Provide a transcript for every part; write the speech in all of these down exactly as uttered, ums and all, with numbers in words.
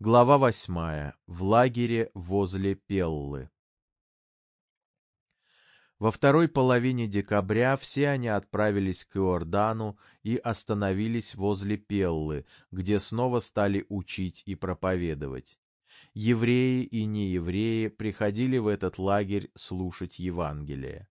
Глава восьмая. В лагере возле Пеллы. Во второй половине декабря все они отправились к Иордану и остановились возле Пеллы, где снова стали учить и проповедовать. Евреи и неевреи приходили в этот лагерь слушать Евангелие.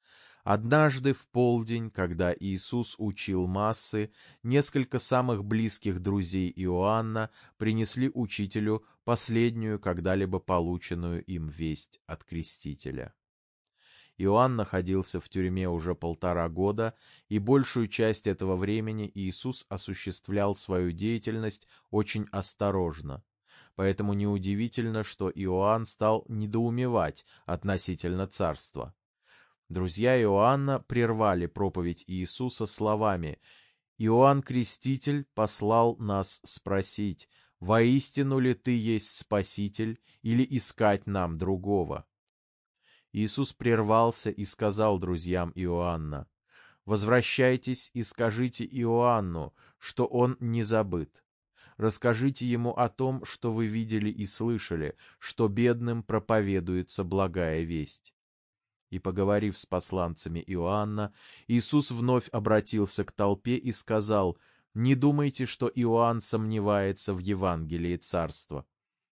Однажды в полдень, когда Иисус учил массы, несколько самых близких друзей Иоанна принесли учителю последнюю когда-либо полученную им весть от Крестителя. Иоанн находился в тюрьме уже полтора года, и большую часть этого времени Иисус осуществлял свою деятельность очень осторожно. Поэтому неудивительно, что Иоанн стал недоумевать относительно царства. Друзья Иоанна прервали проповедь Иисуса словами: «Иоанн Креститель послал нас спросить, воистину ли ты есть Спаситель или искать нам другого?» Иисус прервался и сказал друзьям Иоанна: «Возвращайтесь и скажите Иоанну, что он не забыт. Расскажите ему о том, что вы видели и слышали, что бедным проповедуется благая весть». И, поговорив с посланцами Иоанна, Иисус вновь обратился к толпе и сказал: «Не думайте, что Иоанн сомневается в Евангелии Царства».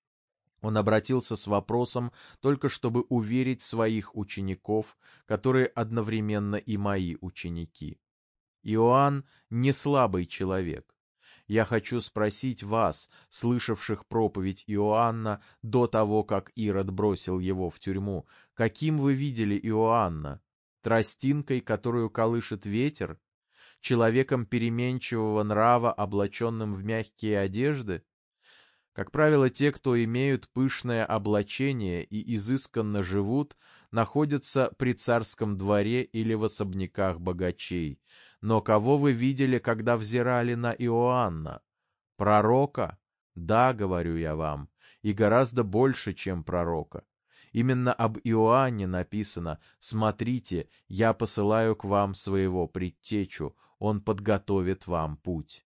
Он обратился с вопросом только чтобы уверить своих учеников, которые одновременно и мои ученики. Иоанн не слабый человек. Я хочу спросить вас, слышавших проповедь Иоанна до того, как Ирод бросил его в тюрьму, каким вы видели Иоанна? Тростинкой, которую колышет ветер? Человеком переменчивого нрава, облаченным в мягкие одежды? Как правило, те, кто имеют пышное облачение и изысканно живут, находятся при царском дворе или в особняках богачей. Но кого вы видели, когда взирали на Иоанна? Пророка? Да, говорю я вам, и гораздо больше, чем пророка. Именно об Иоанне написано: «Смотрите, я посылаю к вам своего предтечу, он подготовит вам путь».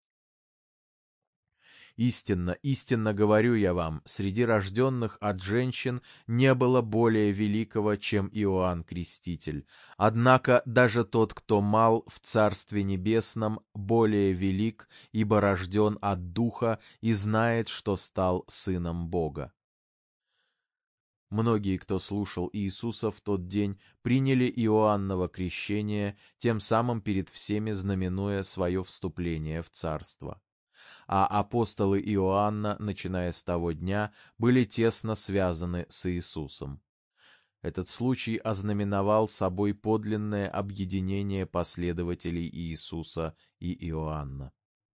Истинно, истинно говорю я вам, среди рожденных от женщин не было более великого, чем Иоанн Креститель. Однако даже тот, кто мал в Царстве Небесном, более велик, ибо рожден от Духа и знает, что стал сыном Бога. Многие, кто слушал Иисуса в тот день, приняли Иоанново крещение, тем самым перед всеми знаменуя свое вступление в Царство. А апостолы Иоанна, начиная с того дня, были тесно связаны с Иисусом. Этот случай ознаменовал собой подлинное объединение последователей Иисуса и Иоанна.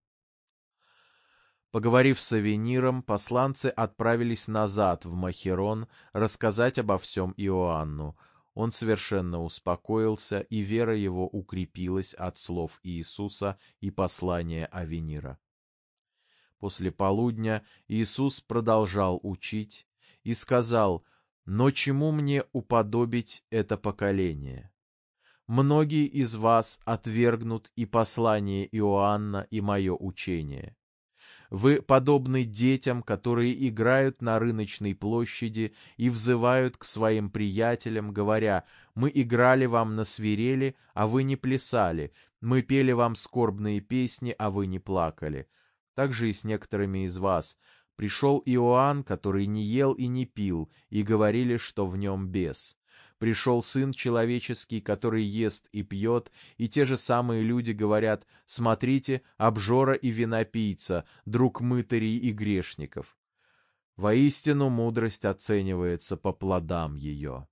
Поговорив с Авениром, посланцы отправились назад в Махерон рассказать обо всем Иоанну. Он совершенно успокоился, и вера его укрепилась от слов Иисуса и послания Авенира. После полудня Иисус продолжал учить и сказал: «Но чему мне уподобить это поколение? Многие из вас отвергнут и послание Иоанна, и мое учение. Вы подобны детям, которые играют на рыночной площади и взывают к своим приятелям, говоря: «Мы играли вам на свирели, а вы не плясали, мы пели вам скорбные песни, а вы не плакали». Так же и с некоторыми из вас. Пришел Иоанн, который не ел и не пил, и говорили, что в нем бес. Пришел Сын Человеческий, который ест и пьет, и те же самые люди говорят: «Смотрите, обжора и винопийца, друг мытарей и грешников». Воистину мудрость оценивается по плодам ее.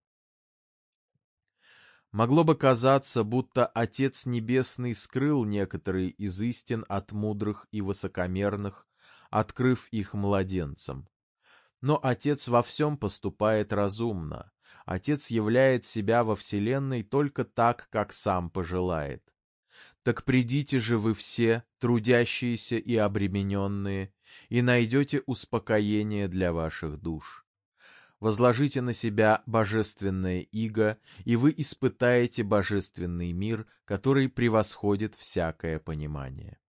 Могло бы казаться, будто Отец Небесный скрыл некоторые из истин от мудрых и высокомерных, открыв их младенцам. Но Отец во всем поступает разумно. Отец являет себя во вселенной только так, как сам пожелает. Так придите же вы все, трудящиеся и обремененные, и найдете успокоение для ваших душ. Возложите на себя божественное иго, и вы испытаете божественный мир, который превосходит всякое понимание.